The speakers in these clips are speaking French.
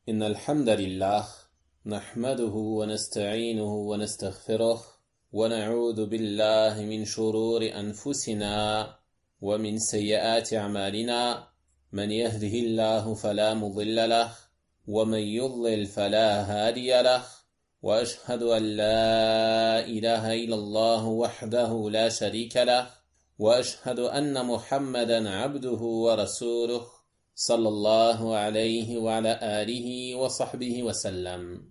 إن الحمد لله نحمده ونستعينه ونستغفره ونعوذ بالله من شرور أنفسنا ومن سيئات أعمالنا من يهده الله فلا مضل له ومن يضلل فلا هادي له وأشهد أن لا إله إلا الله وحده لا شريك له وأشهد أن محمدا عبده ورسوله صلى الله عليه وعلى آله وصحبه وسلم.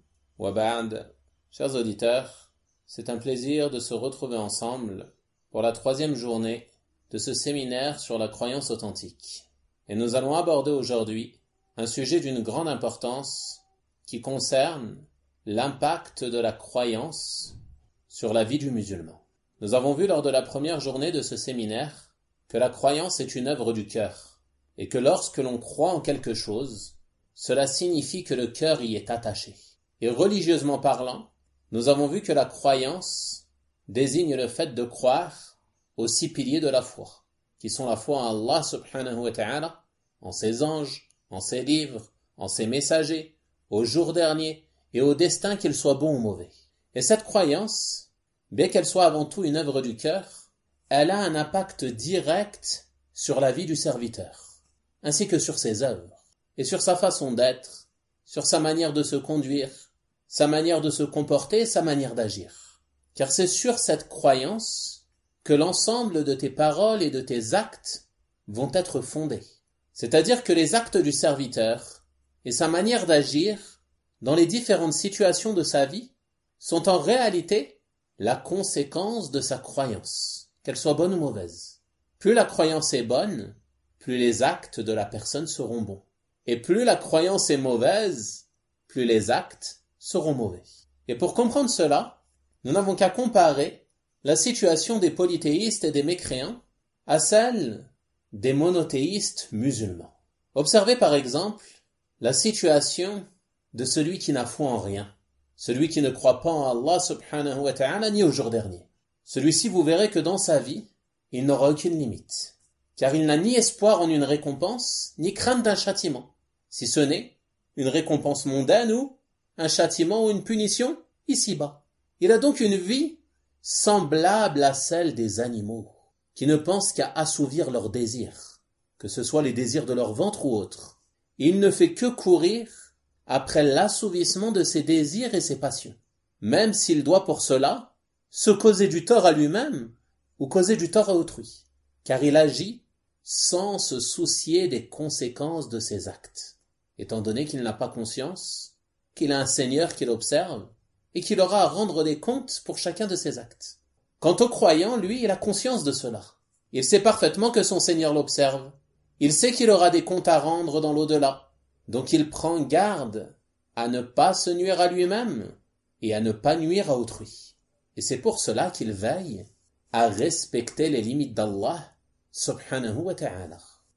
وبعد, chers auditeurs, c'est un plaisir de se retrouver ensemble pour la 3e journée de ce séminaire sur la croyance authentique. Et nous allons aborder aujourd'hui un sujet d'une grande importance qui concerne l'impact de la croyance sur la vie du musulman. Nous avons vu lors de la première journée de ce séminaire que la croyance est une œuvre du cœur. Et que lorsque l'on croit en quelque chose, cela signifie que le cœur y est attaché. Et religieusement parlant, nous avons vu que la croyance désigne le fait de croire aux 6 piliers de la foi, qui sont la foi en Allah subhanahu wa ta'ala, en ses anges, en ses livres, en ses messagers, au jour dernier et au destin qu'il soit bon ou mauvais. Et cette croyance, bien qu'elle soit avant tout une œuvre du cœur, elle a un impact direct sur la vie du serviteur, ainsi que sur ses œuvres, et sur sa façon d'être, sur sa manière de se conduire, sa manière de se comporter, sa manière d'agir. Car c'est sur cette croyance que l'ensemble de tes paroles et de tes actes vont être fondés. C'est-à-dire que les actes du serviteur et sa manière d'agir dans les différentes situations de sa vie sont en réalité la conséquence de sa croyance, qu'elle soit bonne ou mauvaise. Plus la croyance est bonne, plus les actes de la personne seront bons. Et plus la croyance est mauvaise, plus les actes seront mauvais. Et pour comprendre cela, nous n'avons qu'à comparer la situation des polythéistes et des mécréants à celle des monothéistes musulmans. Observez par exemple la situation de celui qui n'a foi en rien, celui qui ne croit pas en Allah subhanahu wa ta'ala ni au jour dernier. Celui-ci, vous verrez que dans sa vie, il n'aura aucune limite. Car il n'a ni espoir en une récompense, ni crainte d'un châtiment, si ce n'est une récompense mondaine ou un châtiment ou une punition ici-bas. Il a donc une vie semblable à celle des animaux, qui ne pensent qu'à assouvir leurs désirs, que ce soit les désirs de leur ventre ou autres. Il ne fait que courir après l'assouvissement de ses désirs et ses passions, même s'il doit pour cela se causer du tort à lui-même ou causer du tort à autrui, car il agit sans se soucier des conséquences de ses actes, étant donné qu'il n'a pas conscience qu'il a un Seigneur qui l'observe et qu'il aura à rendre des comptes pour chacun de ses actes. Quant au croyant, lui, il a conscience de cela. Il sait parfaitement que son Seigneur l'observe. Il sait qu'il aura des comptes à rendre dans l'au-delà. Donc il prend garde à ne pas se nuire à lui-même et à ne pas nuire à autrui. Et c'est pour cela qu'il veille à respecter les limites d'Allah subhanahu wa ta'ala.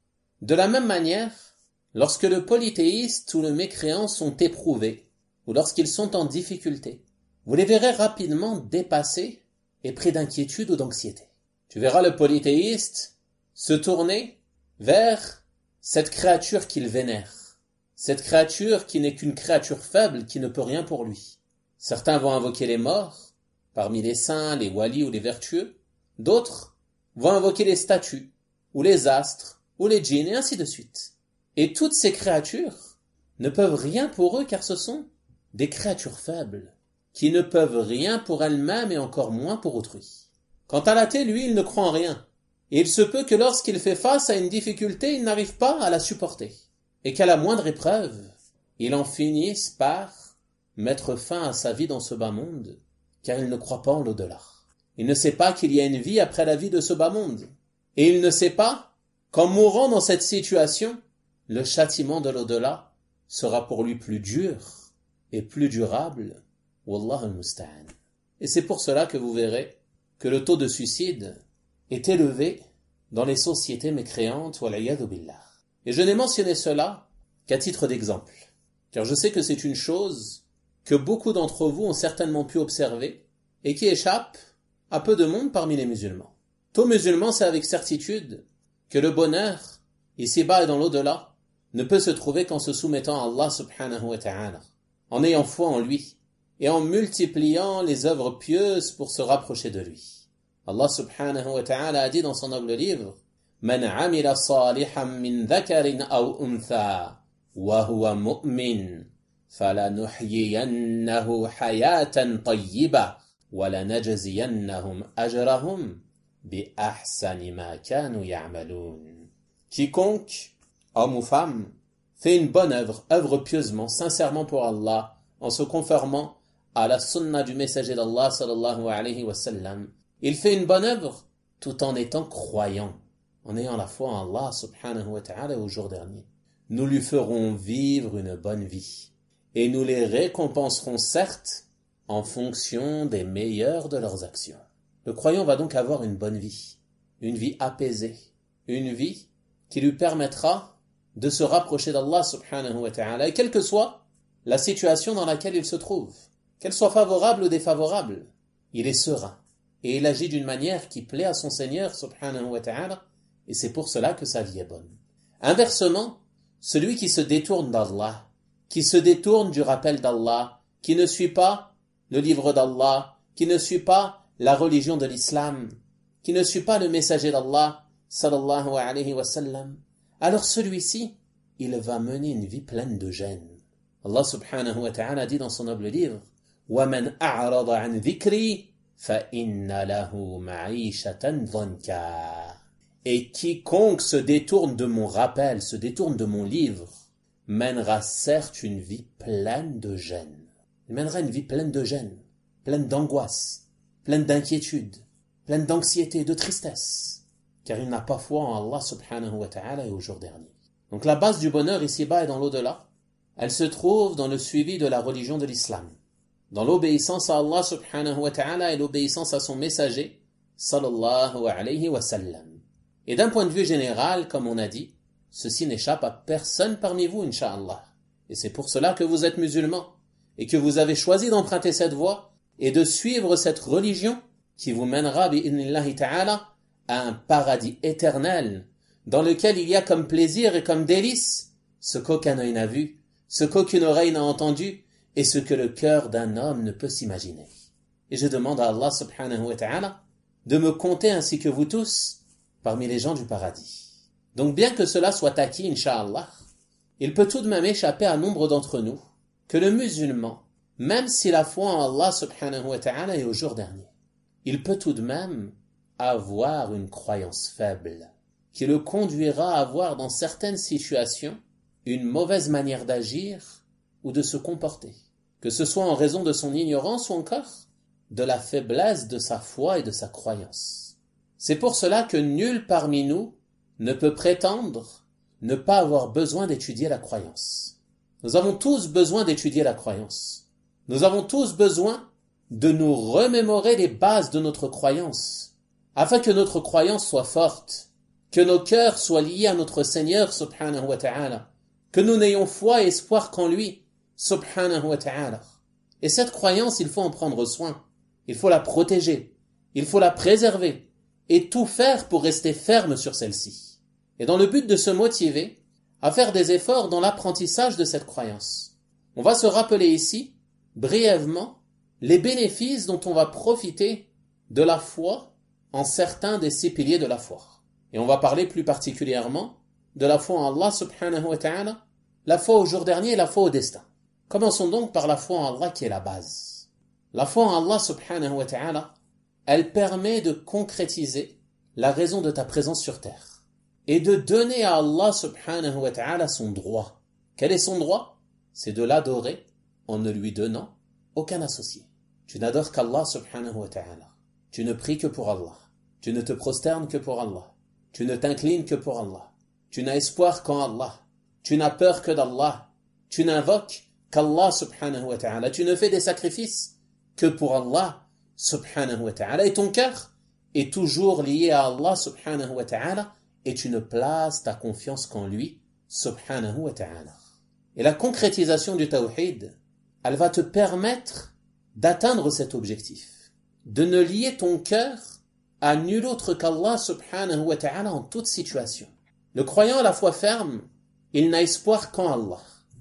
De la même manière, lorsque le polythéiste ou le mécréant sont éprouvés, ou lorsqu'ils sont en difficulté, vous les verrez rapidement dépassés et pris d'inquiétude ou d'anxiété. Tu verras le polythéiste se tourner vers cette créature qu'il vénère, cette créature qui n'est qu'une créature faible qui ne peut rien pour lui. Certains vont invoquer les morts, parmi les saints, les walis ou les vertueux, d'autres vont invoquer les statues, ou les astres, ou les djinns, et ainsi de suite. Et toutes ces créatures ne peuvent rien pour eux car ce sont des créatures faibles, qui ne peuvent rien pour elles-mêmes et encore moins pour autrui. Quant à l'athée, lui, il ne croit en rien. Et il se peut que lorsqu'il fait face à une difficulté, il n'arrive pas à la supporter. Et qu'à la moindre épreuve, il en finisse par mettre fin à sa vie dans ce bas monde, car il ne croit pas en l'au-delà. Il ne sait pas qu'il y a une vie après la vie de ce bas monde. Et il ne sait pas qu'en mourant dans cette situation, le châtiment de l'au-delà sera pour lui plus dur et plus durable. Wallah al-musta'an. Et c'est pour cela que vous verrez que le taux de suicide est élevé dans les sociétés mécréantes, wal'iyadhu billah. Et je n'ai mentionné cela qu'à titre d'exemple, car je sais que c'est une chose que beaucoup d'entre vous ont certainement pu observer et qui échappe à peu de monde parmi les musulmans. Tout musulman sait avec certitude que le bonheur, ici-bas et dans l'au-delà, ne peut se trouver qu'en se soumettant à Allah subhanahu wa ta'ala, en ayant foi en lui, et en multipliant les œuvres pieuses pour se rapprocher de lui. Allah subhanahu wa ta'ala a dit dans son noble livre, Man amila salihan min dhakarin aw untha, wa huwa mu'min, falanuhyiyannahu hayatan tayyiba, wa lanajziyannahum ajrahum bi ahsani ma kanu ya'malun. Quiconque, homme ou femme, fait une bonne œuvre pieusement, sincèrement pour Allah, en se conformant à la sunna du messager d'Allah sallallahu alayhi wa sallam. Il fait une bonne œuvre tout en étant croyant, en ayant la foi en Allah subhanahu wa ta'ala au jour dernier. Nous lui ferons vivre une bonne vie et nous les récompenserons certes en fonction des meilleures de leurs actions. Le croyant va donc avoir une bonne vie, une vie apaisée, une vie qui lui permettra de se rapprocher d'Allah subhanahu wa ta'ala, et quelle que soit la situation dans laquelle il se trouve, qu'elle soit favorable ou défavorable, il est serein, et il agit d'une manière qui plaît à son Seigneur subhanahu wa ta'ala, et c'est pour cela que sa vie est bonne. Inversement, celui qui se détourne d'Allah, qui se détourne du rappel d'Allah, qui ne suit pas le livre d'Allah, qui ne suit pas la religion de l'islam, qui ne suit pas le messager d'Allah, sallallahu alayhi wa sallam, alors celui-ci, il va mener une vie pleine de gêne. Allah subhanahu wa ta'ala dit dans son noble livre, وَمَنْ أَعْرَضَ عَنْ ذِكْرِي فَإِنَّ لَهُ مَعِيشَةً ضَنْكًا. Et quiconque se détourne de mon rappel, se détourne de mon livre, mènera certes une vie pleine de gêne. Il mènera une vie pleine de gêne, pleine d'angoisse, pleine d'inquiétude, pleine d'anxiété, de tristesse, car il n'a pas foi en Allah subhanahu wa ta'ala et au jour dernier. Donc la base du bonheur ici-bas et dans l'au-delà, elle se trouve dans le suivi de la religion de l'islam, dans l'obéissance à Allah subhanahu wa ta'ala et l'obéissance à son messager, sallallahu alayhi wa sallam. Et d'un point de vue général, comme on a dit, ceci n'échappe à personne parmi vous, incha'Allah. Et c'est pour cela que vous êtes musulmans, et que vous avez choisi d'emprunter cette voie, et de suivre cette religion, qui vous mènera, bi'idhnillahi ta'ala, à un paradis éternel, dans lequel il y a comme plaisir et comme délice, ce qu'aucun œil n'a vu, ce qu'aucune oreille n'a entendu, et ce que le cœur d'un homme ne peut s'imaginer. Et je demande à Allah subhanahu wa ta'ala de me compter ainsi que vous tous parmi les gens du paradis. Donc bien que cela soit acquis, incha'Allah, il peut tout de même échapper à nombre d'entre nous que le musulman, même s'il a foi en Allah subhanahu wa ta'ala et au jour dernier, il peut tout de même avoir une croyance faible qui le conduira à avoir dans certaines situations une mauvaise manière d'agir ou de se comporter, que ce soit en raison de son ignorance ou encore de la faiblesse de sa foi et de sa croyance. C'est pour cela que nul parmi nous ne peut prétendre ne pas avoir besoin d'étudier la croyance. Nous avons tous besoin d'étudier la croyance. Nous avons tous besoin de nous remémorer les bases de notre croyance, afin que notre croyance soit forte, que nos cœurs soient liés à notre Seigneur subhanahu wa ta'ala, que nous n'ayons foi et espoir qu'en lui subhanahu wa ta'ala. Et cette croyance, il faut en prendre soin, il faut la protéger, il faut la préserver, et tout faire pour rester ferme sur celle-ci. Et dans le but de se motiver à faire des efforts dans l'apprentissage de cette croyance, on va se rappeler ici, brièvement, les bénéfices dont on va profiter de la foi en certains des 6 piliers de la foi. Et on va parler plus particulièrement de la foi en Allah subhanahu wa ta'ala, la foi au jour dernier et la foi au destin. Commençons donc par la foi en Allah qui est la base. La foi en Allah subhanahu wa ta'ala, elle permet de concrétiser la raison de ta présence sur terre et de donner à Allah subhanahu wa ta'ala son droit. Quel est son droit? C'est de l'adorer en ne lui donnant aucun associé. Tu n'adores qu'Allah subhanahu wa ta'ala. Tu ne pries que pour Allah. Tu ne te prosternes que pour Allah. Tu ne t'inclines que pour Allah. Tu n'as espoir qu'en Allah. Tu n'as peur que d'Allah. Tu n'invoques qu'Allah subhanahu wa ta'ala. Tu ne fais des sacrifices que pour Allah subhanahu wa ta'ala. Et ton cœur est toujours lié à Allah subhanahu wa ta'ala et tu ne places ta confiance qu'en lui subhanahu wa ta'ala. Et la concrétisation du tawhid, elle va te permettre d'atteindre cet objectif, de ne lier ton cœur à nul autre qu'Allah subhanahu wa ta'ala en toute situation. Le croyant à la foi ferme, il n'a espoir qu'en Allah,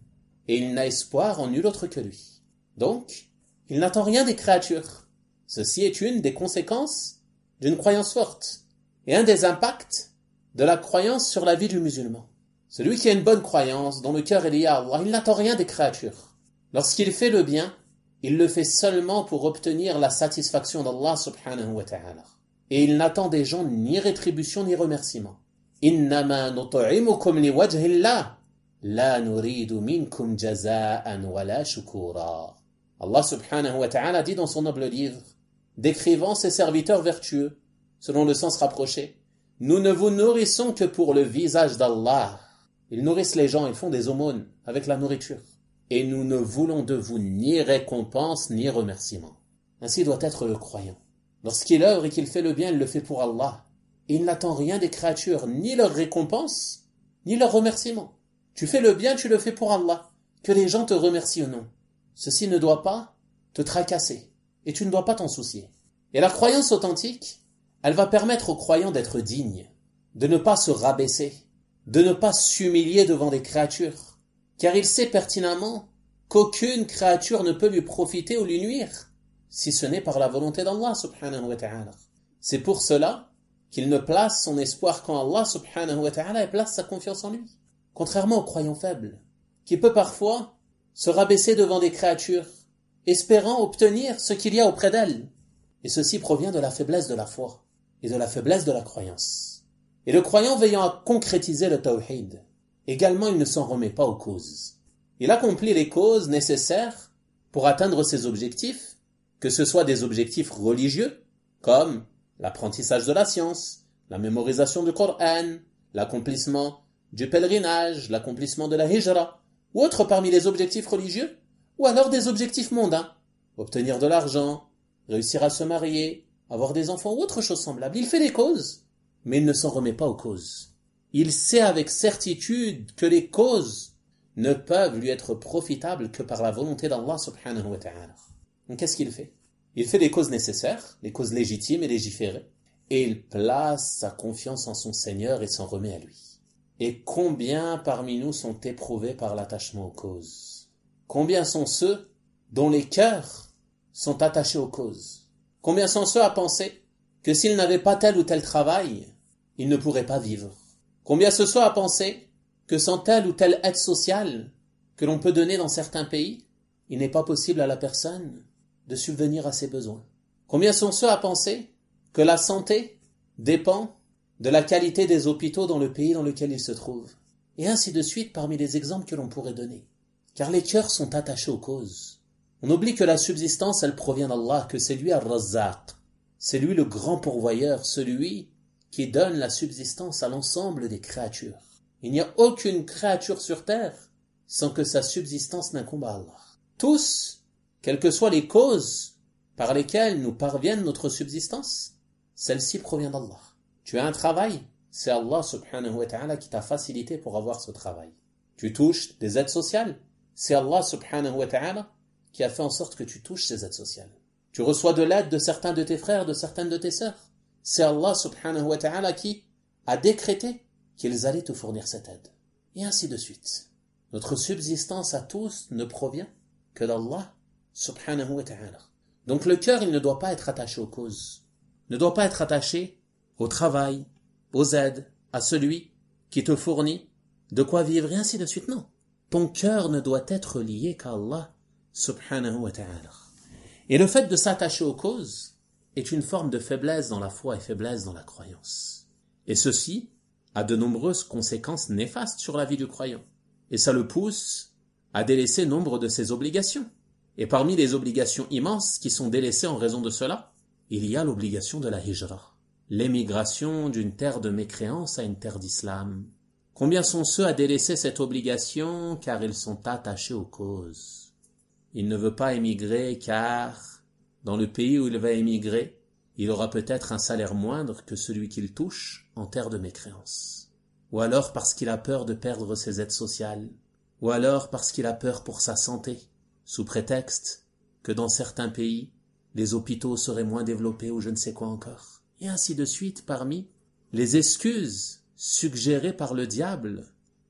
et il n'a espoir en nul autre que lui. Donc, il n'attend rien des créatures. Ceci est une des conséquences d'une croyance forte, et un des impacts de la croyance sur la vie du musulman. Celui qui a une bonne croyance, dont le cœur est lié à Allah, il n'attend rien des créatures. Lorsqu'il fait le bien, il le fait seulement pour obtenir la satisfaction d'Allah subhanahu wa ta'ala. Et il n'attend des gens ni rétribution ni remerciement. Innama nut'imukum liwajhillah, la nuridu minkum jaza'an wala shukura. Allah subhanahu wa ta'ala dit dans son noble livre, décrivant ses serviteurs vertueux, selon le sens rapproché, nous ne vous nourrissons que pour le visage d'Allah. Ils nourrissent les gens, ils font des aumônes avec la nourriture. Et nous ne voulons de vous ni récompense ni remerciement. Ainsi doit être le croyant. Lorsqu'il œuvre et qu'il fait le bien, il le fait pour Allah. Il n'attend rien des créatures, ni leur récompense, ni leur remerciement. Tu fais le bien, tu le fais pour Allah. Que les gens te remercient ou non. Ceci ne doit pas te tracasser. Et tu ne dois pas t'en soucier. Et la croyance authentique, elle va permettre aux croyants d'être dignes, de ne pas se rabaisser, de ne pas s'humilier devant des créatures, car il sait pertinemment qu'aucune créature ne peut lui profiter ou lui nuire, si ce n'est par la volonté d'Allah subhanahu wa ta'ala. C'est pour cela qu'il ne place son espoir qu'en Allah subhanahu wa ta'ala et place sa confiance en lui. Contrairement aux croyants faibles, qui peut parfois se rabaisser devant des créatures, espérant obtenir ce qu'il y a auprès d'elles. Et ceci provient de la faiblesse de la foi et de la faiblesse de la croyance. Et le croyant veillant à concrétiser le tawhid, également il ne s'en remet pas aux causes. Il accomplit les causes nécessaires pour atteindre ses objectifs, que ce soit des objectifs religieux, comme l'apprentissage de la science, la mémorisation du Coran, l'accomplissement du pèlerinage, l'accomplissement de la hijra, ou autres parmi les objectifs religieux, ou alors des objectifs mondains, obtenir de l'argent, réussir à se marier, avoir des enfants ou autre chose semblable. Il fait les causes, mais il ne s'en remet pas aux causes. Il sait avec certitude que les causes ne peuvent lui être profitables que par la volonté d'Allah subhanahu wa ta'ala. Donc qu'est-ce qu'il fait? Il fait les causes nécessaires, les causes légitimes et légiférées, et il place sa confiance en son Seigneur et s'en remet à lui. Et combien parmi nous sont éprouvés par l'attachement aux causes? Combien sont ceux dont les cœurs sont attachés aux causes? Combien sont ceux à penser que s'ils n'avaient pas tel ou tel travail, ils ne pourraient pas vivre? Combien sont ceux à penser que sans telle ou telle aide sociale que l'on peut donner dans certains pays, il n'est pas possible à la personne de subvenir à ses besoins? Combien sont ceux à penser que la santé dépend de la qualité des hôpitaux dans le pays dans lequel ils se trouvent? Et ainsi de suite parmi les exemples que l'on pourrait donner. Car les cœurs sont attachés aux causes. On oublie que la subsistance, elle provient d'Allah, que c'est lui Ar-Razzaq. C'est lui le grand pourvoyeur, celui qui donne la subsistance à l'ensemble des créatures. Il n'y a aucune créature sur terre sans que sa subsistance n'incombe à Allah. Tous, quelles que soient les causes par lesquelles nous parviennent notre subsistance, celle-ci provient d'Allah. Tu as un travail, c'est Allah subhanahu wa ta'ala qui t'a facilité pour avoir ce travail. Tu touches des aides sociales, c'est Allah subhanahu wa ta'ala qui a fait en sorte que tu touches ces aides sociales. Tu reçois de l'aide de certains de tes frères, de certaines de tes sœurs. C'est Allah subhanahu wa ta'ala qui a décrété qu'ils allaient te fournir cette aide. Et ainsi de suite. Notre subsistance à tous ne provient que d'Allah subhanahu wa ta'ala. Donc le cœur, il ne doit pas être attaché aux causes. Ne doit pas être attaché au travail, aux aides, à celui qui te fournit de quoi vivre et ainsi de suite. Non. Ton cœur ne doit être lié qu'à Allah subhanahu wa ta'ala. Et le fait de s'attacher aux causes est une forme de faiblesse dans la foi et faiblesse dans la croyance. Et ceci a de nombreuses conséquences néfastes sur la vie du croyant. Et ça le pousse à délaisser nombre de ses obligations. Et parmi les obligations immenses qui sont délaissées en raison de cela, il y a l'obligation de la hijra, l'émigration d'une terre de mécréance à une terre d'islam. Combien sont ceux à délaisser cette obligation car ils sont attachés aux causes? Il ne veut pas émigrer car, dans le pays où il va émigrer, il aura peut-être un salaire moindre que celui qu'il touche en terre de mécréance. Ou alors parce qu'il a peur de perdre ses aides sociales. Ou alors parce qu'il a peur pour sa santé, sous prétexte que dans certains pays, les hôpitaux seraient moins développés ou je ne sais quoi encore. Et ainsi de suite parmi les excuses suggérées par le diable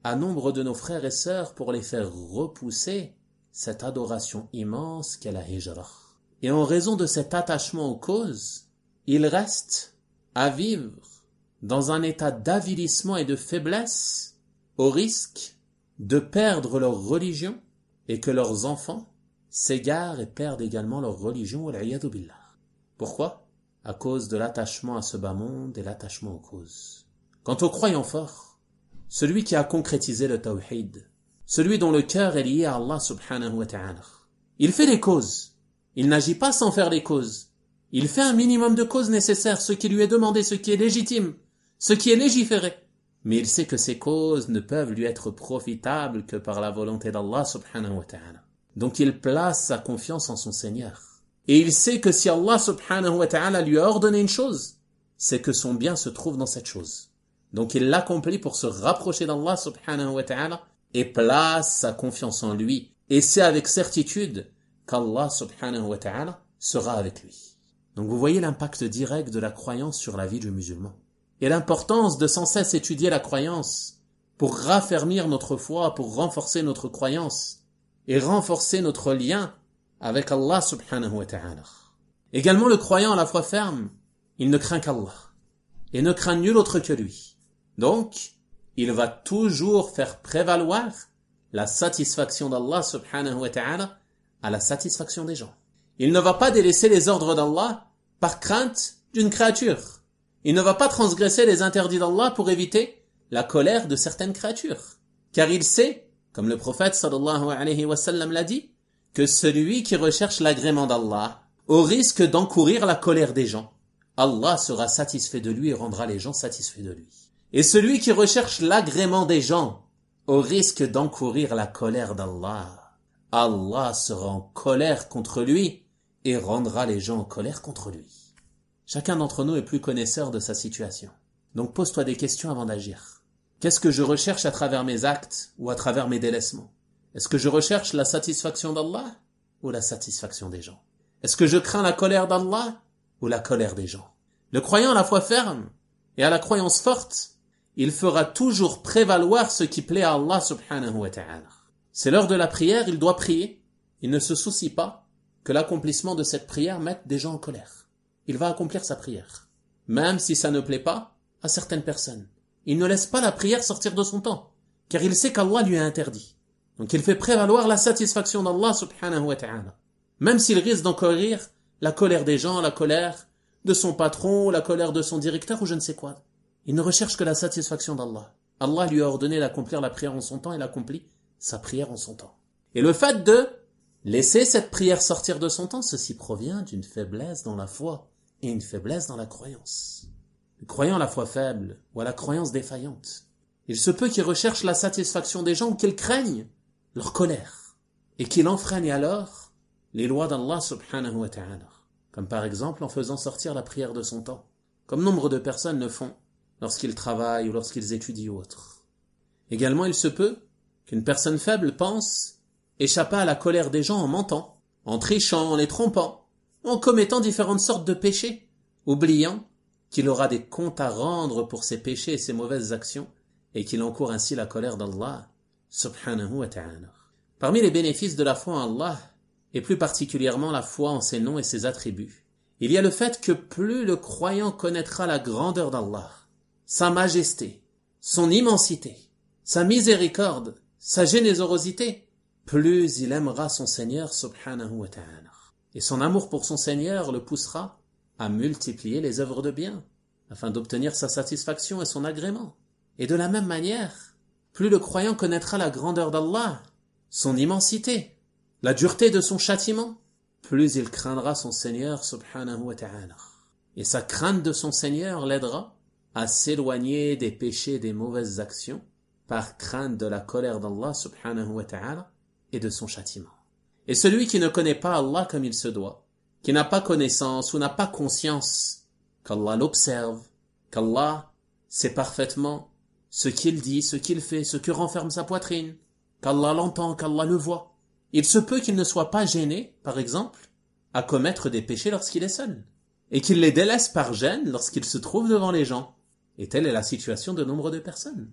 à nombre de nos frères et sœurs pour les faire repousser cette adoration immense qu'est la hijra. Et en raison de cet attachement aux causes, ils restent à vivre dans un état d'avilissement et de faiblesse, au risque de perdre leur religion et que leurs enfants s'égarent et perdent également leur religion. Wal-'iyadhu billah. Pourquoi? À cause de l'attachement à ce bas monde et l'attachement aux causes. Quant au croyant fort, celui qui a concrétisé le tawhid, celui dont le cœur est lié à Allah subhanahu wa ta'ala, il fait les causes. Il n'agit pas sans faire les causes. Il fait un minimum de causes nécessaires, ce qui lui est demandé, ce qui est légitime, ce qui est légiféré. Mais il sait que ces causes ne peuvent lui être profitables que par la volonté d'Allah subhanahu wa ta'ala. Donc il place sa confiance en son Seigneur. Et il sait que si Allah subhanahu wa ta'ala lui a ordonné une chose, c'est que son bien se trouve dans cette chose. Donc il l'accomplit pour se rapprocher d'Allah subhanahu wa ta'ala et place sa confiance en lui. Et c'est avec certitude qu'Allah subhanahu wa ta'ala sera avec lui. Donc vous voyez l'impact direct de la croyance sur la vie du musulman. Et l'importance de sans cesse étudier la croyance pour raffermir notre foi, pour renforcer notre croyance et renforcer notre lien avec Allah subhanahu wa ta'ala. Également le croyant à la foi ferme, il ne craint qu'Allah et ne craint nul autre que lui. Donc, il va toujours faire prévaloir la satisfaction d'Allah subhanahu wa ta'ala à la satisfaction des gens. Il ne va pas délaisser les ordres d'Allah par crainte d'une créature. Il ne va pas transgresser les interdits d'Allah pour éviter la colère de certaines créatures. Car il sait, comme le prophète sallallahu alayhi wa sallam l'a dit, que celui qui recherche l'agrément d'Allah, au risque d'encourir la colère des gens, Allah sera satisfait de lui et rendra les gens satisfaits de lui. Et celui qui recherche l'agrément des gens, au risque d'encourir la colère d'Allah, Allah sera en colère contre lui et rendra les gens en colère contre lui. Chacun d'entre nous est plus connaisseur de sa situation. Donc pose-toi des questions avant d'agir. Qu'est-ce que je recherche à travers mes actes ou à travers mes délaissements? Est-ce que je recherche la satisfaction d'Allah ou la satisfaction des gens? Est-ce que je crains la colère d'Allah ou la colère des gens? Le croyant à la foi ferme et à la croyance forte, il fera toujours prévaloir ce qui plaît à Allah subhanahu wa ta'ala. C'est l'heure de la prière, il doit prier. Il ne se soucie pas que l'accomplissement de cette prière mette des gens en colère. Il va accomplir sa prière, même si ça ne plaît pas à certaines personnes. Il ne laisse pas la prière sortir de son temps, car il sait qu'Allah lui a interdit. Donc il fait prévaloir la satisfaction d'Allah subhanahu wa ta'ala, même s'il risque d'encourir la colère des gens, la colère de son patron, la colère de son directeur ou je ne sais quoi. Il ne recherche que la satisfaction d'Allah. Allah lui a ordonné d'accomplir la prière en son temps, il accomplit sa prière en son temps. Et le fait de laisser cette prière sortir de son temps, ceci provient d'une faiblesse dans la foi et une faiblesse dans la croyance. Le croyant à la foi faible ou à la croyance défaillante, il se peut qu'il recherche la satisfaction des gens ou qu'il craigne leur colère et qu'il enfreigne alors les lois d'Allah subhanahu wa ta'ala, comme par exemple en faisant sortir la prière de son temps, comme nombre de personnes le font lorsqu'ils travaillent ou lorsqu'ils étudient ou autre. Également, il se peut qu'une personne faible pense échapper à la colère des gens en mentant, en trichant, en les trompant, en commettant différentes sortes de péchés, oubliant qu'il aura des comptes à rendre pour ses péchés et ses mauvaises actions, et qu'il encourt ainsi la colère d'Allah, subhanahu wa ta'ala. Parmi les bénéfices de la foi en Allah, et plus particulièrement la foi en ses noms et ses attributs, il y a le fait que plus le croyant connaîtra la grandeur d'Allah, sa majesté, son immensité, sa miséricorde, sa générosité, plus il aimera son Seigneur subhanahu wa ta'ala. Et son amour pour son Seigneur le poussera à multiplier les œuvres de bien, afin d'obtenir sa satisfaction et son agrément. Et de la même manière, plus le croyant connaîtra la grandeur d'Allah, son immensité, la dureté de son châtiment, plus il craindra son Seigneur subhanahu wa ta'ala. Et sa crainte de son Seigneur l'aidera à s'éloigner des péchés et des mauvaises actions par crainte de la colère d'Allah subhanahu wa ta'ala et de son châtiment. Et celui qui ne connaît pas Allah comme il se doit, qui n'a pas connaissance ou n'a pas conscience qu'Allah l'observe, qu'Allah sait parfaitement ce qu'il dit, ce qu'il fait, ce que renferme sa poitrine, qu'Allah l'entend, qu'Allah le voit, il se peut qu'il ne soit pas gêné, par exemple, à commettre des péchés lorsqu'il est seul, et qu'il les délaisse par gêne lorsqu'il se trouve devant les gens. Et telle est la situation de nombre de personnes.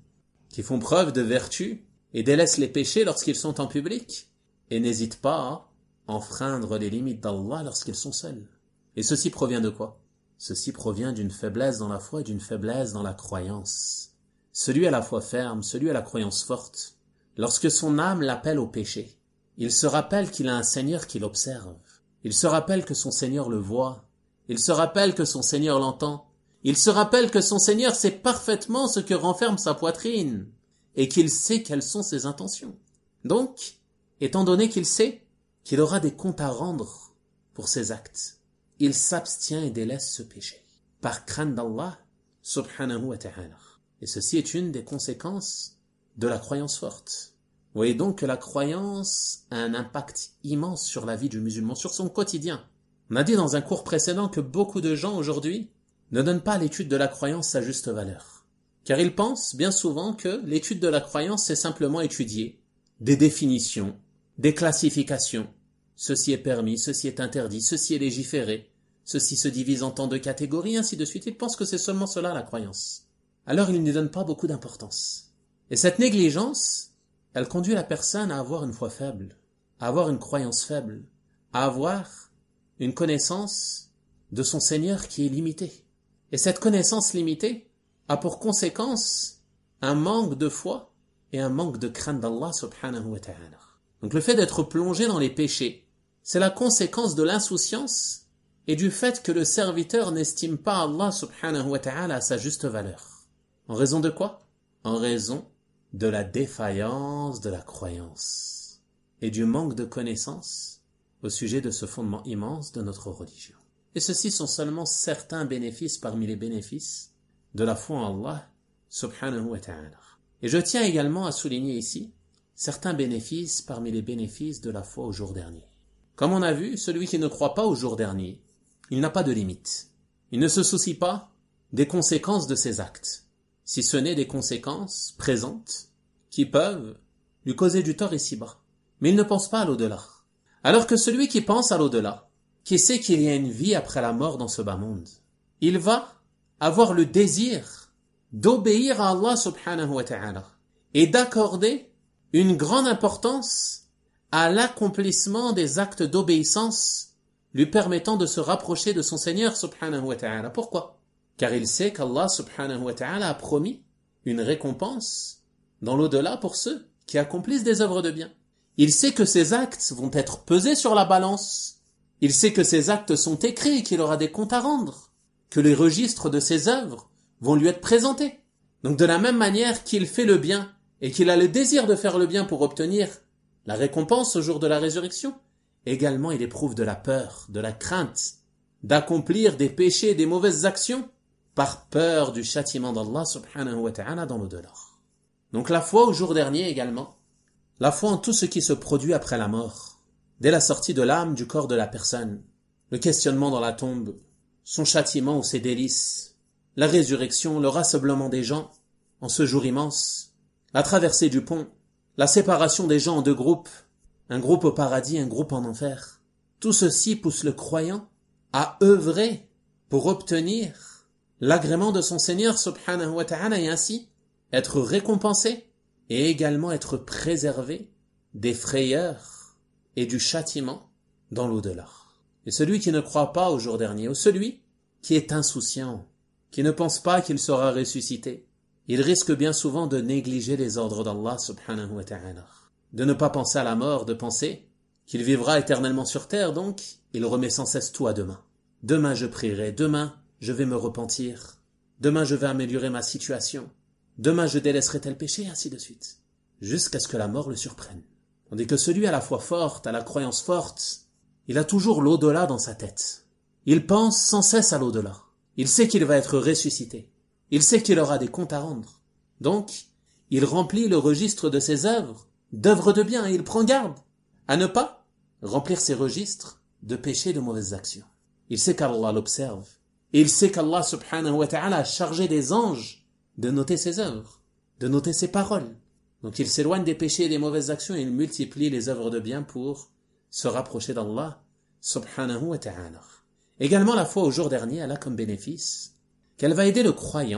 qui font preuve de vertu et délaissent les péchés lorsqu'ils sont en public et n'hésitent pas à enfreindre les limites d'Allah lorsqu'ils sont seuls. Et ceci provient de quoi? Ceci provient d'une faiblesse dans la foi et d'une faiblesse dans la croyance. Celui à la foi ferme, celui à la croyance forte, lorsque son âme l'appelle au péché, il se rappelle qu'il a un Seigneur qui l'observe. Il se rappelle que son Seigneur le voit. Il se rappelle que son Seigneur l'entend. Il se rappelle que son Seigneur sait parfaitement ce que renferme sa poitrine et qu'il sait quelles sont ses intentions. Donc, étant donné qu'il sait qu'il aura des comptes à rendre pour ses actes, il s'abstient et délaisse ce péché par crainte d'Allah subhanahu wa ta'ala. Et ceci est une des conséquences de la croyance forte. Vous voyez donc que la croyance a un impact immense sur la vie du musulman, sur son quotidien. On a dit dans un cours précédent que beaucoup de gens aujourd'hui ne donnent pas à l'étude de la croyance sa juste valeur. Car ils pensent bien souvent que l'étude de la croyance, c'est simplement étudier des définitions, des classifications. Ceci est permis, ceci est interdit, ceci est légiféré, ceci se divise en tant de catégories, ainsi de suite. Ils pensent que c'est seulement cela la croyance. Alors ils n'y donnent pas beaucoup d'importance. Et cette négligence, elle conduit la personne à avoir une foi faible, à avoir une croyance faible, à avoir une connaissance de son Seigneur qui est limitée. Et cette connaissance limitée a pour conséquence un manque de foi et un manque de crainte d'Allah subhanahu wa ta'ala. Donc le fait d'être plongé dans les péchés, c'est la conséquence de l'insouciance et du fait que le serviteur n'estime pas Allah subhanahu wa ta'ala à sa juste valeur. En raison de quoi? En raison de la défaillance de la croyance et du manque de connaissance au sujet de ce fondement immense de notre religion. Et ceci sont seulement certains bénéfices parmi les bénéfices de la foi en Allah subhanahu wa ta'ala. Et je tiens également à souligner ici certains bénéfices parmi les bénéfices de la foi au jour dernier. Comme on a vu, celui qui ne croit pas au jour dernier, il n'a pas de limite. Il ne se soucie pas des conséquences de ses actes, si ce n'est des conséquences présentes qui peuvent lui causer du tort ici-bas. Mais il ne pense pas à l'au-delà. Alors que celui qui pense à l'au-delà, qui sait qu'il y a une vie après la mort dans ce bas monde, il va avoir le désir d'obéir à Allah subhanahu wa ta'ala et d'accorder une grande importance à l'accomplissement des actes d'obéissance lui permettant de se rapprocher de son Seigneur subhanahu wa ta'ala. Pourquoi? Car il sait qu'Allah subhanahu wa ta'ala a promis une récompense dans l'au-delà pour ceux qui accomplissent des œuvres de bien. Il sait que ses actes vont être pesés sur la balance. Il sait que ses actes sont écrits et qu'il aura des comptes à rendre, que les registres de ses œuvres vont lui être présentés. Donc de la même manière qu'il fait le bien et qu'il a le désir de faire le bien pour obtenir la récompense au jour de la résurrection, également il éprouve de la peur, de la crainte, d'accomplir des péchés et des mauvaises actions par peur du châtiment d'Allah subhanahu wa ta'ala dans l'au-delà. Donc la foi au jour dernier également, la foi en tout ce qui se produit après la mort, dès la sortie de l'âme du corps de la personne, le questionnement dans la tombe, son châtiment ou ses délices, la résurrection, le rassemblement des gens en ce jour immense, la traversée du pont, la séparation des gens en deux groupes, un groupe au paradis, un groupe en enfer. Tout ceci pousse le croyant à œuvrer pour obtenir l'agrément de son Seigneur subhanahu wa ta'ala et ainsi être récompensé et également être préservé des frayeurs et du châtiment dans l'au-delà. Et celui qui ne croit pas au jour dernier, ou celui qui est insouciant, qui ne pense pas qu'il sera ressuscité, il risque bien souvent de négliger les ordres d'Allah subhanahu wa ta'ala, de ne pas penser à la mort, de penser qu'il vivra éternellement sur terre, donc il remet sans cesse tout à demain. Demain je prierai, demain je vais me repentir, demain je vais améliorer ma situation, demain je délaisserai tel péché, ainsi de suite, jusqu'à ce que la mort le surprenne. Tandis que celui à la foi forte, à la croyance forte, il a toujours l'au-delà dans sa tête. Il pense sans cesse à l'au-delà. Il sait qu'il va être ressuscité. Il sait qu'il aura des comptes à rendre. Donc, il remplit le registre de ses œuvres, d'œuvres de bien, et il prend garde à ne pas remplir ses registres de péchés et de mauvaises actions. Il sait qu'Allah l'observe. Et il sait qu'Allah subhanahu wa ta'ala a chargé des anges de noter ses œuvres, de noter ses paroles. Donc il s'éloigne des péchés et des mauvaises actions et il multiplie les œuvres de bien pour se rapprocher d'Allah subhanahu wa ta'ala. Également, la foi au jour dernier, elle a comme bénéfice qu'elle va aider le croyant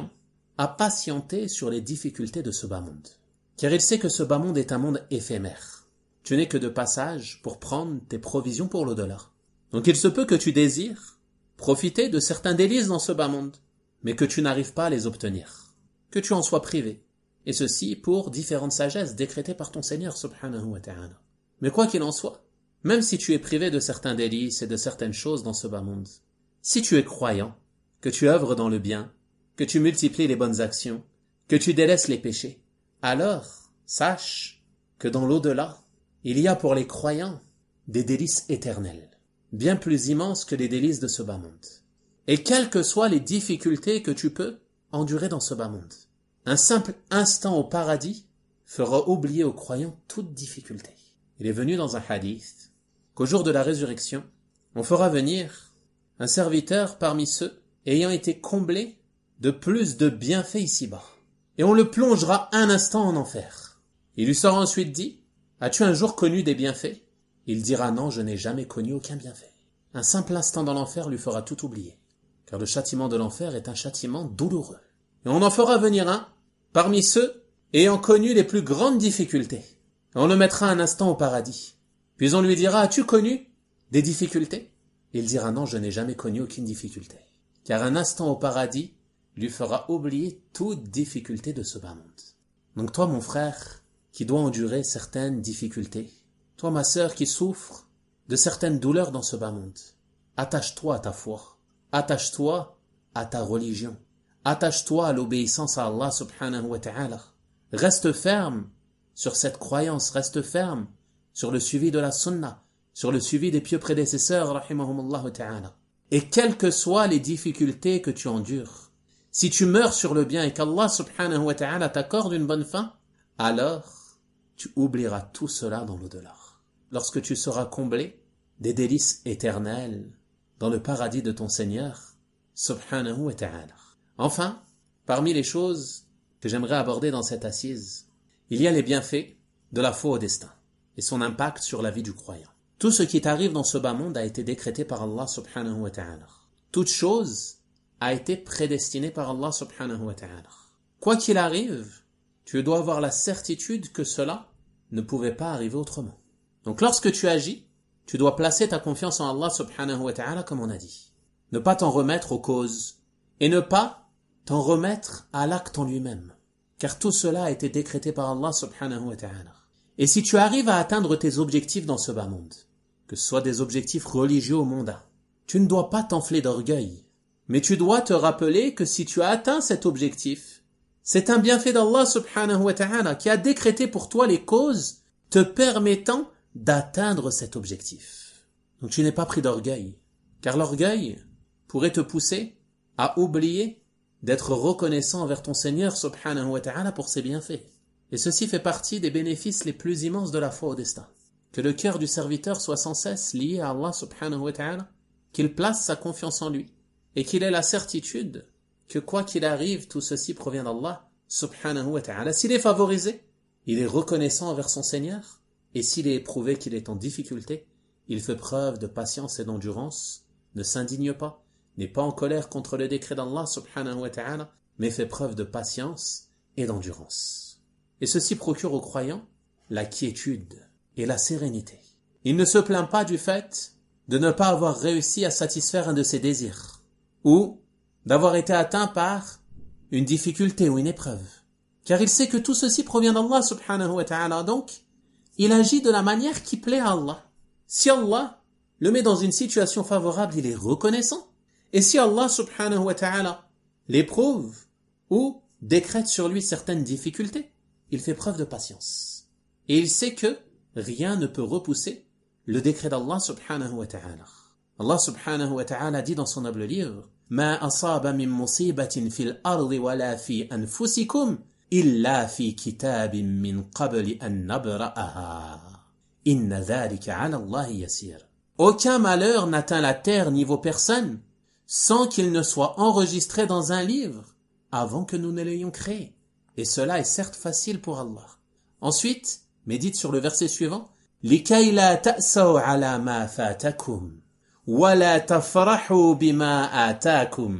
à patienter sur les difficultés de ce bas monde. Car il sait que ce bas monde est un monde éphémère. Tu n'es que de passage pour prendre tes provisions pour l'au-delà. Donc il se peut que tu désires profiter de certains délices dans ce bas monde, mais que tu n'arrives pas à les obtenir, que tu en sois privé. Et ceci pour différentes sagesses décrétées par ton Seigneur subhanahu wa ta'ala. Mais quoi qu'il en soit, même si tu es privé de certains délices et de certaines choses dans ce bas monde, si tu es croyant, que tu œuvres dans le bien, que tu multiplies les bonnes actions, que tu délaisses les péchés, alors sache que dans l'au-delà, il y a pour les croyants des délices éternels, bien plus immenses que les délices de ce bas monde. Et quelles que soient les difficultés que tu peux endurer dans ce bas monde, un simple instant au paradis fera oublier aux croyants toute difficulté. Il est venu dans un hadith qu'au jour de la résurrection, on fera venir un serviteur parmi ceux ayant été comblés de plus de bienfaits ici-bas. Et on le plongera un instant en enfer. Il lui sera ensuite dit, « As-tu un jour connu des bienfaits ?» Il dira, « Non, je n'ai jamais connu aucun bienfait. » Un simple instant dans l'enfer lui fera tout oublier, car le châtiment de l'enfer est un châtiment douloureux. Et on en fera venir un parmi ceux ayant connu les plus grandes difficultés. Et on le mettra un instant au paradis. Puis on lui dira, « As-tu connu des difficultés ?» Il dira, « Non, je n'ai jamais connu aucune difficulté. » Car un instant au paradis lui fera oublier toute difficulté de ce bas monde. Donc toi, mon frère, qui dois endurer certaines difficultés, toi, ma sœur, qui souffre de certaines douleurs dans ce bas monde, attache-toi à ta foi, attache-toi à ta religion, attache-toi à l'obéissance à Allah subhanahu wa ta'ala. Reste ferme sur cette croyance, reste ferme sur le suivi de la sunna, sur le suivi des pieux prédécesseurs, rahimahumullah ta'ala. Et quelles que soient les difficultés que tu endures, si tu meurs sur le bien et qu'Allah subhanahu wa ta'ala t'accorde une bonne fin, alors tu oublieras tout cela dans l'au-delà. Lorsque tu seras comblé des délices éternelles dans le paradis de ton Seigneur subhanahu wa ta'ala. Enfin, parmi les choses que j'aimerais aborder dans cette assise, il y a les bienfaits de la foi au destin et son impact sur la vie du croyant. Tout ce qui t'arrive dans ce bas monde a été décrété par Allah subhanahu wa ta'ala. Toute chose a été prédestinée par Allah subhanahu wa ta'ala. Quoi qu'il arrive, tu dois avoir la certitude que cela ne pouvait pas arriver autrement. Donc lorsque tu agis, tu dois placer ta confiance en Allah subhanahu wa ta'ala comme on a dit. Ne pas t'en remettre aux causes et ne pas t'en remettre à l'acte en lui-même. Car tout cela a été décrété par Allah subhanahu wa ta'ala. Et si tu arrives à atteindre tes objectifs dans ce bas monde, que ce soit des objectifs religieux ou mondains, tu ne dois pas t'enfler d'orgueil, mais tu dois te rappeler que si tu as atteint cet objectif, c'est un bienfait d'Allah subhanahu wa ta'ala qui a décrété pour toi les causes te permettant d'atteindre cet objectif. Donc tu n'es pas pris d'orgueil, car l'orgueil pourrait te pousser à oublier d'être reconnaissant envers ton Seigneur subhanahu wa ta'ala pour ses bienfaits. Et ceci fait partie des bénéfices les plus immenses de la foi au destin. Que le cœur du serviteur soit sans cesse lié à Allah subhanahu wa ta'ala, qu'il place sa confiance en lui, et qu'il ait la certitude que quoi qu'il arrive, tout ceci provient d'Allah subhanahu wa ta'ala. S'il est favorisé, il est reconnaissant envers son Seigneur, et s'il est éprouvé qu'il est en difficulté, il fait preuve de patience et d'endurance, ne s'indigne pas, n'est pas en colère contre le décret d'Allah subhanahu wa ta'ala, mais fait preuve de patience et d'endurance. Et ceci procure aux croyants la quiétude et la sérénité. Il ne se plaint pas du fait de ne pas avoir réussi à satisfaire un de ses désirs, ou d'avoir été atteint par une difficulté ou une épreuve. Car il sait que tout ceci provient d'Allah subhanahu wa ta'ala, donc il agit de la manière qui plaît à Allah. Si Allah le met dans une situation favorable, il est reconnaissant. Et si Allah subhanahu wa ta'ala l'éprouve ou décrète sur lui certaines difficultés, il fait preuve de patience. Et il sait que rien ne peut repousser le décret d'Allah subhanahu wa ta'ala. Allah subhanahu wa ta'ala dit dans son noble livre, Ma asaba min musibatin fil ardi wa la fi anfusikum illa fi kitabin min qabli an nabra'aha. Inna dhalika 'ala Allahi yasir. Aucun malheur n'atteint la terre ni vos personnes sans qu'il ne soit enregistré dans un livre avant que nous ne l'ayons créé. Et cela est certes facile pour Allah. Ensuite, médite sur le verset suivant. لِكَيْ لَا تَأْسَوْا عَلَى مَا فَاتَكُمْ وَلَا تَفْرَحُوا بِمَا آتَاكُمْ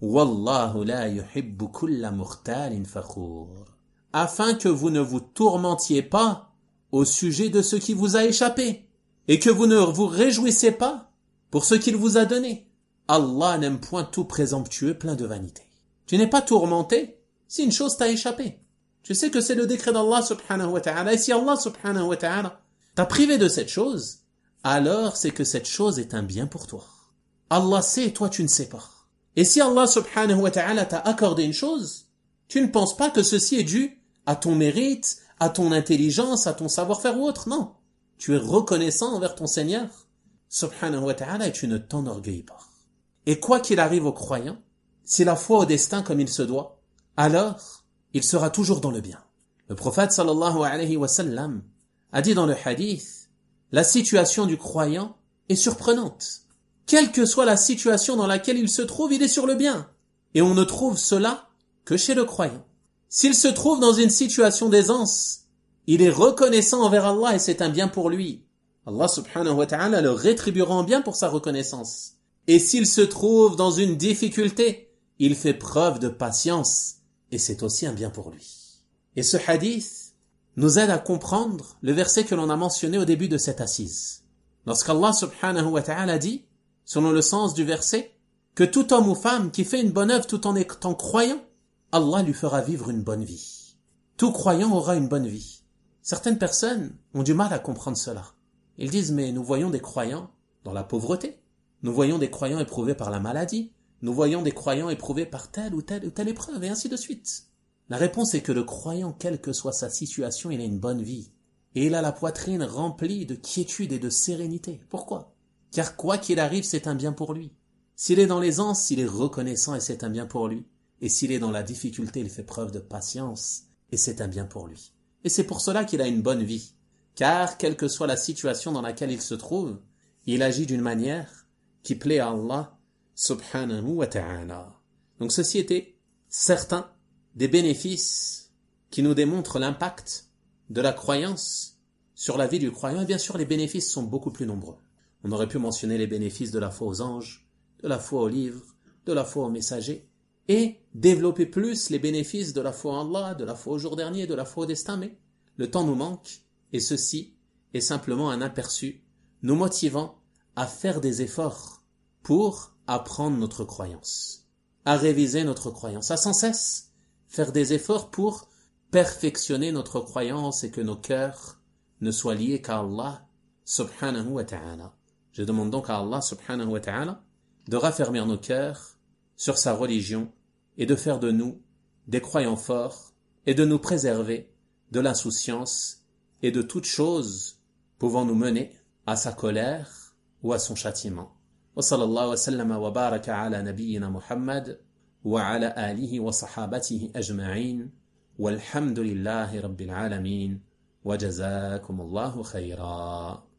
Wallahu la yuhibbu kulla mukhtalin fakhur. Afin que vous ne vous tourmentiez pas au sujet de ce qui vous a échappé et que vous ne vous réjouissez pas pour ce qu'il vous a donné. Allah n'aime point tout présomptueux plein de vanité. Tu n'es pas tourmenté si une chose t'a échappé. Tu sais que c'est le décret d'Allah subhanahu wa ta'ala. Et si Allah subhanahu wa ta'ala t'a privé de cette chose, alors c'est que cette chose est un bien pour toi. Allah sait et toi tu ne sais pas. Et si Allah subhanahu wa ta'ala t'a accordé une chose, tu ne penses pas que ceci est dû à ton mérite, à ton intelligence, à ton savoir-faire ou autre. Non. Tu es reconnaissant envers ton Seigneur subhanahu wa ta'ala et tu ne t'enorgueillis pas. Et quoi qu'il arrive aux croyants, si la foi au destin comme il se doit, alors il sera toujours dans le bien. Le prophète sallallahu alayhi wa sallam a dit dans le hadith, la situation du croyant est surprenante. Quelle que soit la situation dans laquelle il se trouve, il est sur le bien. Et on ne trouve cela que chez le croyant. S'il se trouve dans une situation d'aisance, il est reconnaissant envers Allah et c'est un bien pour lui. Allah subhanahu wa ta'ala le rétribuera en bien pour sa reconnaissance. Et s'il se trouve dans une difficulté, il fait preuve de patience et c'est aussi un bien pour lui. Et ce hadith nous aide à comprendre le verset que l'on a mentionné au début de cette assise. Lorsqu'Allah subhanahu wa ta'ala dit, selon le sens du verset, que tout homme ou femme qui fait une bonne œuvre tout en étant croyant, Allah lui fera vivre une bonne vie. Tout croyant aura une bonne vie. Certaines personnes ont du mal à comprendre cela. Ils disent, mais nous voyons des croyants dans la pauvreté. Nous voyons des croyants éprouvés par la maladie. Nous voyons des croyants éprouvés par telle ou telle épreuve, et ainsi de suite. La réponse est que le croyant, quelle que soit sa situation, il a une bonne vie. Et il a la poitrine remplie de quiétude et de sérénité. Pourquoi ? Car quoi qu'il arrive, c'est un bien pour lui. S'il est dans l'aisance, il est reconnaissant et c'est un bien pour lui. Et s'il est dans la difficulté, il fait preuve de patience et c'est un bien pour lui. Et c'est pour cela qu'il a une bonne vie. Car, quelle que soit la situation dans laquelle il se trouve, il agit d'une manière qui plaît à Allah subhanahu wa ta'ala. Donc ceci était certains des bénéfices qui nous démontrent l'impact de la croyance sur la vie du croyant. Et bien sûr, les bénéfices sont beaucoup plus nombreux. On aurait pu mentionner les bénéfices de la foi aux anges, de la foi aux livres, de la foi aux messagers, et développer plus les bénéfices de la foi en Allah, de la foi au jour dernier, de la foi au destin, mais le temps nous manque, et ceci est simplement un aperçu nous motivant à faire des efforts pour apprendre notre croyance, à réviser notre croyance, à sans cesse faire des efforts pour perfectionner notre croyance et que nos cœurs ne soient liés qu'à Allah subhanahu wa ta'ala. Je demande donc à Allah subhanahu wa ta'ala de raffermir nos cœurs sur sa religion et de faire de nous des croyants forts et de nous préserver de l'insouciance et de toute chose pouvant nous mener à sa colère ou à son châtiment. Wa sallallahu wa sallama wa baraka ala nabiyyina Muhammad wa ala alihi wa sahabatihi ajma'in walhamdulillahi rabbil alamin wa jazakumullahu khayra.